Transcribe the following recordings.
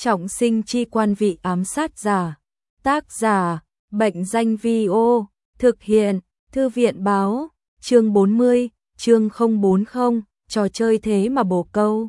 Trọng sinh chi quan vị ám sát giả. Tác giả, Bệnh danh Vi-ô. Thực hiện, Thư viện báo. Chương 40, chương 040, trò chơi thế mà bổ câu.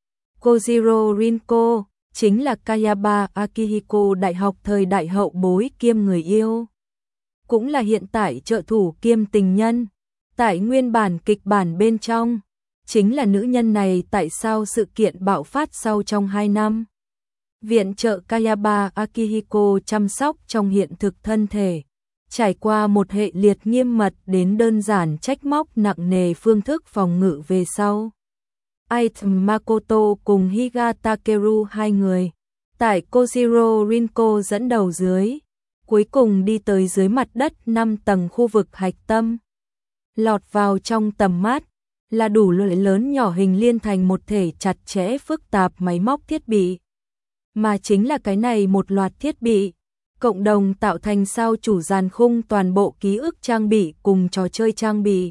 Kojiro Rinko, chính là Kayaba Akihiko đại học thời đại hậu bối kiêm người yêu. Cũng là hiện tại trợ thủ kiêm tình nhân. Tại nguyên bản kịch bản bên trong, chính là nữ nhân này tại sao sự kiện bạo phát sau trong 2 năm. Viện trợ Kayaba Akihiko chăm sóc trong hiện thực thân thể, trải qua một hệ liệt nghiêm mật đến đơn giản trách móc nặng nề phương thức phòng ngự về sau. Item Makoto cùng Higa Takeru hai người, tại Kojiro Rinko dẫn đầu dưới, cuối cùng đi tới dưới mặt đất 5 tầng khu vực hạch tâm. Lọt vào trong tầm mắt là đủ loại lớn nhỏ hình liên thành một thể chặt chẽ phức tạp máy móc thiết bị. Mà chính là cái này một loạt thiết bị, cộng đồng tạo thành sao chủ dàn khung toàn bộ ký ức trang bị cùng trò chơi trang bị.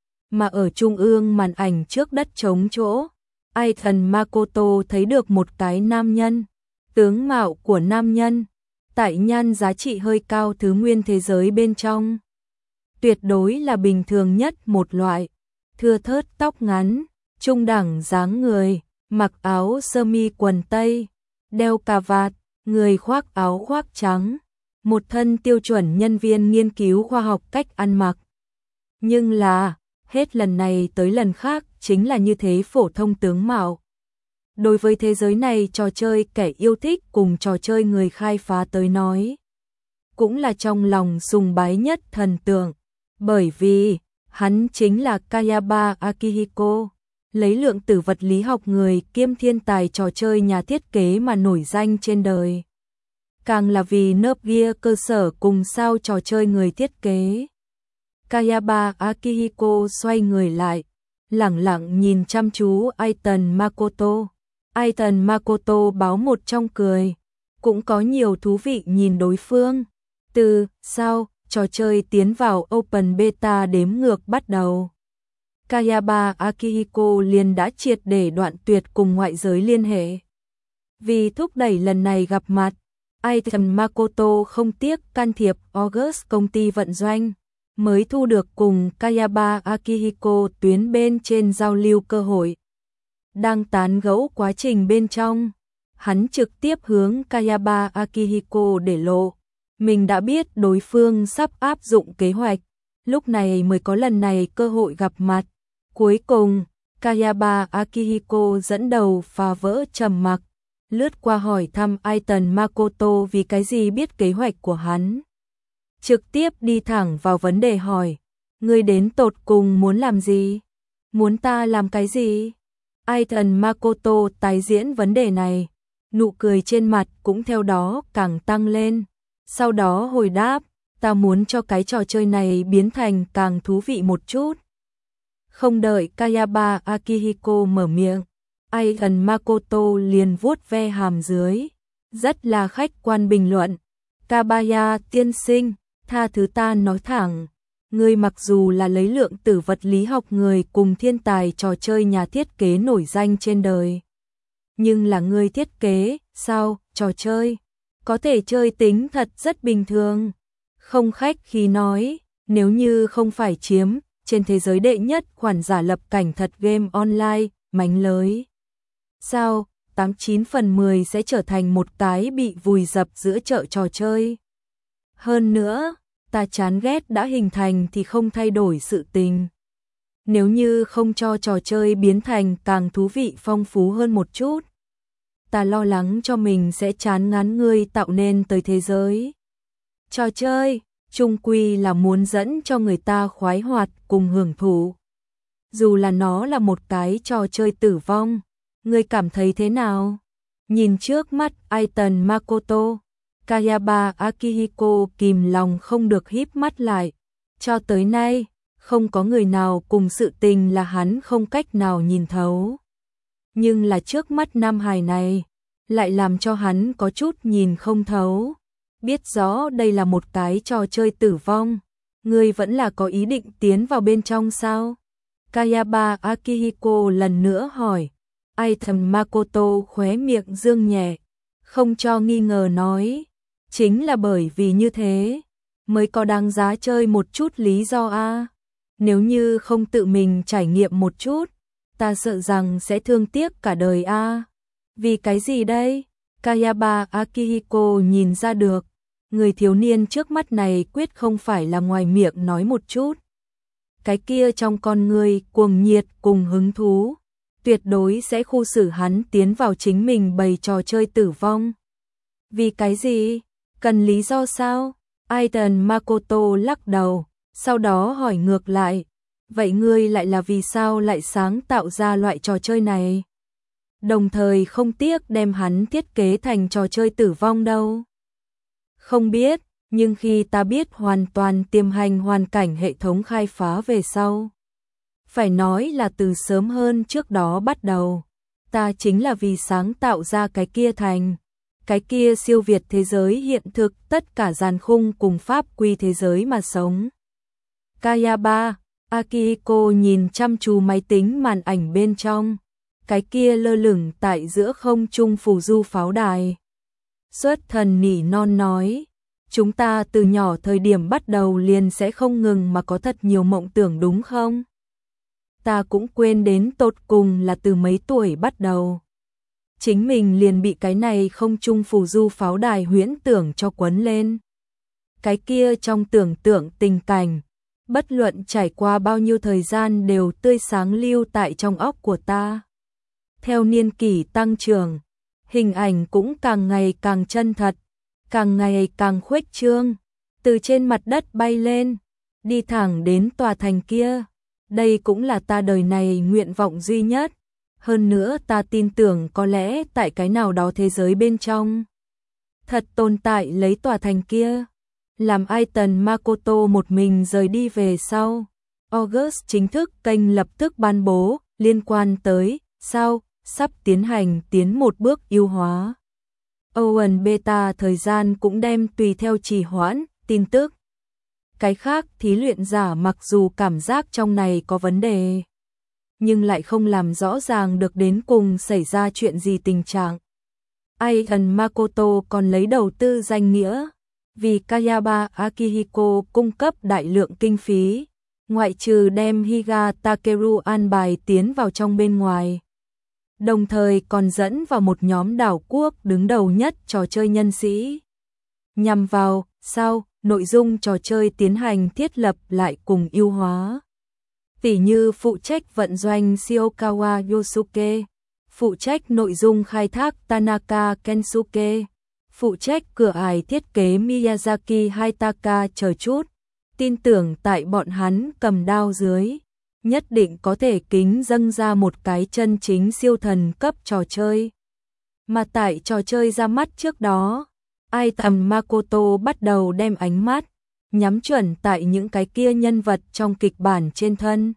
Mà ở trung ương màn ảnh trước đất trống chỗ, Aiton Makoto thấy được một cái nam nhân. Tướng mạo của nam nhân, tại nhan giá trị hơi cao thứ nguyên thế giới bên trong. Tuyệt đối là bình thường nhất một loại, thưa thớt tóc ngắn, trung đẳng dáng người, mặc áo sơ mi quần tây, đeo cà vạt, người khoác áo khoác trắng, một thân tiêu chuẩn nhân viên nghiên cứu khoa học cách ăn mặc. Nhưng là, hết lần này tới lần khác chính là như thế phổ thông tướng mạo. Đối với thế giới này trò chơi kẻ yêu thích cùng trò chơi người khai phá tới nói, cũng là trong lòng sùng bái nhất thần tượng, bởi vì hắn chính là Kayaba Akihiko, lấy lượng tử vật lý học người kiêm thiên tài trò chơi nhà thiết kế mà nổi danh trên đời. Càng là vì nớp gear cơ sở cùng sao trò chơi người thiết kế. Kayaba Akihiko xoay người lại, lẳng lặng nhìn chăm chú Aiton Makoto. Aiton Makoto báo một trong cười, cũng có nhiều thú vị nhìn đối phương. Từ sau trò chơi tiến vào Open Beta đếm ngược bắt đầu, Kayaba Akihiko liền đã triệt để đoạn tuyệt cùng ngoại giới liên hệ. Vì thúc đẩy lần này gặp mặt, Aiton Makoto không tiếc can thiệp August công ty vận doanh, mới thu được cùng Kayaba Akihiko tuyến bên trên giao lưu cơ hội. Đang tán gẫu quá trình bên trong, hắn trực tiếp hướng Kayaba Akihiko để lộ, mình đã biết đối phương sắp áp dụng kế hoạch, lúc này mới có lần này cơ hội gặp mặt. Cuối cùng, Kayaba Akihiko dẫn đầu phá vỡ trầm mặc, lướt qua hỏi thăm Aiton Makoto vì cái gì biết kế hoạch của hắn. Trực tiếp đi thẳng vào vấn đề hỏi, ngươi đến tột cùng muốn làm gì? Muốn ta làm cái gì? Aiton Makoto tái diễn vấn đề này, nụ cười trên mặt cũng theo đó càng tăng lên. Sau đó hồi đáp, ta muốn cho cái trò chơi này biến thành càng thú vị một chút. Không đợi Kayaba Akihiko mở miệng, Aiton Makoto liền vuốt ve hàm dưới, rất là khách quan bình luận. Kabaya tiên sinh, tha thứ ta nói thẳng, ngươi mặc dù là lấy lượng tử vật lý học người cùng thiên tài trò chơi nhà thiết kế nổi danh trên đời. Nhưng là ngươi thiết kế, sao, trò chơi, có thể chơi tính thật rất bình thường. Không khách khi nói, nếu như không phải chiếm trên thế giới đệ nhất khoản giả lập cảnh thật game online, mánh lới. Sao, 89 phần 10 sẽ trở thành một cái bị vùi dập giữa chợ trò chơi. Hơn nữa, ta chán ghét đã hình thành thì không thay đổi sự tình. Nếu như không cho trò chơi biến thành càng thú vị phong phú hơn một chút, ta lo lắng cho mình sẽ chán ngán ngươi tạo nên tới thế giới. Trò chơi, chung quy là muốn dẫn cho người ta khoái hoạt cùng hưởng thụ. Dù là nó là một cái trò chơi tử vong, ngươi cảm thấy thế nào? Nhìn trước mắt Aiton Makoto, Kayaba Akihiko kìm lòng không được híp mắt lại. Cho tới nay, không có người nào cùng sự tình là hắn không cách nào nhìn thấu. Nhưng là trước mắt nam hài này, lại làm cho hắn có chút nhìn không thấu. Biết rõ đây là một cái trò chơi tử vong, ngươi vẫn là có ý định tiến vào bên trong sao? Kayaba Akihiko lần nữa hỏi. Aiton Makoto khóe miệng dương nhẹ, Không cho nghi ngờ nói, chính là bởi vì như thế, mới có đáng giá chơi một chút lý do a. Nếu như không tự mình trải nghiệm một chút, ta sợ rằng sẽ thương tiếc cả đời a. Vì cái gì đây? Kayaba Akihiko nhìn ra được, người thiếu niên trước mắt này quyết không phải là ngoài miệng nói một chút. Cái kia trong con người cuồng nhiệt cùng hứng thú, tuyệt đối sẽ khu xử hắn tiến vào chính mình bày trò chơi tử vong. Vì cái gì? Cần lý do sao? Aiton Makoto lắc đầu, sau đó hỏi ngược lại, vậy ngươi lại là vì sao lại sáng tạo ra loại trò chơi này? Đồng thời không tiếc đem hắn thiết kế thành trò chơi tử vong đâu. Không biết, nhưng khi ta biết hoàn toàn tiềm hành hoàn cảnh hệ thống khai phá về sau, phải nói là từ sớm hơn trước đó bắt đầu, ta chính là vì sáng tạo ra cái kia siêu việt thế giới hiện thực tất cả dàn khung cùng pháp quy thế giới mà sống. Kayaba Akihiko nhìn chăm chú máy tính màn ảnh bên trong, cái kia lơ lửng tại giữa không trung phù du pháo đài. Xuất thần nỉ non nói, chúng ta từ nhỏ thời điểm bắt đầu liền sẽ không ngừng mà có thật nhiều mộng tưởng đúng không? Ta cũng quên đến tột cùng là từ mấy tuổi bắt đầu. Chính mình liền bị cái này không trung phù du pháo đài huyễn tưởng cho quấn lên. Cái kia trong tưởng tượng tình cảnh, bất luận trải qua bao nhiêu thời gian đều tươi sáng lưu tại trong óc của ta. Theo niên kỷ tăng trưởng, hình ảnh cũng càng ngày càng chân thật, càng ngày càng khuếch trương, từ trên mặt đất bay lên, đi thẳng đến tòa thành kia. Đây cũng là ta đời này nguyện vọng duy nhất. Hơn nữa ta tin tưởng có lẽ tại cái nào đó thế giới bên trong, thật tồn tại lấy tòa thành kia. Làm Aiton Makoto một mình rời đi về sau, August chính thức kênh lập tức ban bố liên quan tới sao sắp tiến một bước ưu hóa. Owen Beta thời gian cũng đem tùy theo trì hoãn tin tức. Cái khác thí luyện giả mặc dù cảm giác trong này có vấn đề, nhưng lại không làm rõ ràng được đến cùng xảy ra chuyện gì tình trạng. Aiton Makoto còn lấy đầu tư danh nghĩa, vì Kayaba Akihiko cung cấp đại lượng kinh phí, ngoại trừ đem Higa Takeru an bài tiến vào trong bên ngoài. Đồng thời còn dẫn vào một nhóm đảo quốc đứng đầu nhất trò chơi nhân sĩ. Nhằm vào, nội dung trò chơi tiến hành thiết lập lại cùng ưu hóa. Tỷ như phụ trách vận doanh Shiokawa Yosuke, phụ trách nội dung khai thác Tanaka Kensuke, phụ trách cửa ải thiết kế Miyazaki Hayataka chờ chút. Tin tưởng tại bọn hắn cầm đao dưới, nhất định có thể kính dâng ra một cái chân chính siêu thần cấp trò chơi. Mà tại trò chơi ra mắt trước đó, Aiton Makoto bắt đầu đem ánh mắt nhắm chuẩn tại những cái kia nhân vật trong kịch bản trên thân.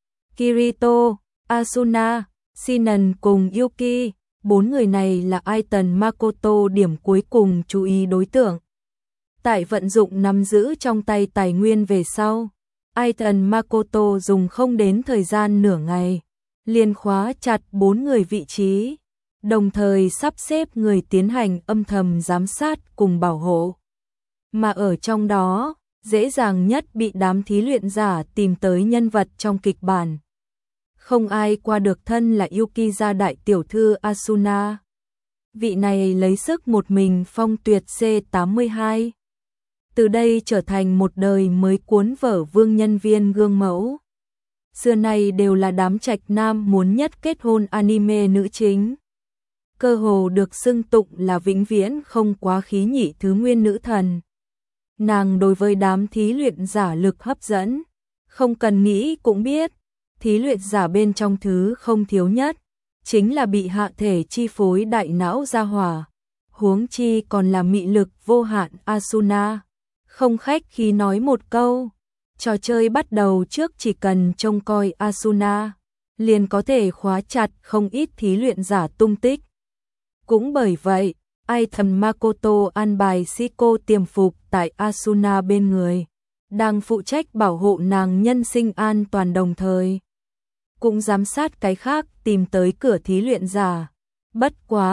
Kirito, Asuna, Shinan cùng Yuki, 4 người này là Aiton Makoto điểm cuối cùng chú ý đối tượng. Tại vận dụng nắm giữ trong tay tài nguyên về sau, Aiton Makoto dùng không đến thời gian nửa ngày, liền khóa chặt 4 người vị trí, đồng thời sắp xếp người tiến hành âm thầm giám sát cùng bảo hộ. Mà ở trong đó, dễ dàng nhất bị đám thí luyện giả tìm tới nhân vật trong kịch bản. Không ai qua được thân là Yukiya đại tiểu thư Asuna. Vị này lấy sức một mình phong tuyệt C82. Từ đây trở thành một đời mới cuốn vở vương nhân viên gương mẫu. Xưa nay đều là đám trạch nam muốn nhất kết hôn anime nữ chính. Cơ hồ được xưng tụng là vĩnh viễn không quá khí nhị thứ nguyên nữ thần. Nàng đối với đám thí luyện giả lực hấp dẫn, không cần nghĩ cũng biết, thí luyện giả bên trong thứ không thiếu nhất, chính là bị hạ thể chi phối đại não ra hỏa, huống chi còn là mị lực vô hạn Asuna. Không khách khí nói một câu, trò chơi bắt đầu trước chỉ cần trông coi Asuna, liền có thể khóa chặt không ít thí luyện giả tung tích. Cũng bởi vậy, Aiton Makoto an bài Shiko tiềm phục tại Asuna bên người, đang phụ trách bảo hộ nàng nhân sinh an toàn đồng thời cũng giám sát cái khác tìm tới cửa thí luyện giả. Bất quá,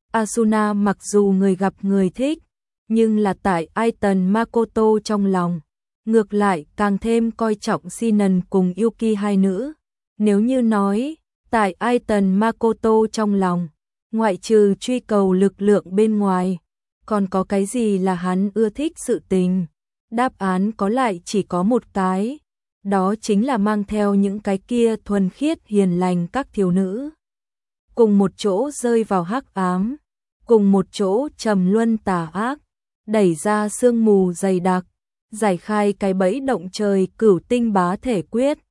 Asuna mặc dù người gặp người thích, nhưng là tại Aiton Makoto trong lòng, ngược lại càng thêm coi trọng Shinon cùng Yuki hai nữ. Nếu như nói, tại Aiton Makoto trong lòng, ngoại trừ truy cầu lực lượng bên ngoài, còn có cái gì là hắn ưa thích sự tình? Đáp án có lại chỉ có một cái, đó chính là mang theo những cái kia thuần khiết hiền lành các thiếu nữ. Cùng một chỗ rơi vào hắc ám, cùng một chỗ trầm luân tà ác, đẩy ra sương mù dày đặc, giải khai cái bẫy động trời cửu tinh bá thể quyết,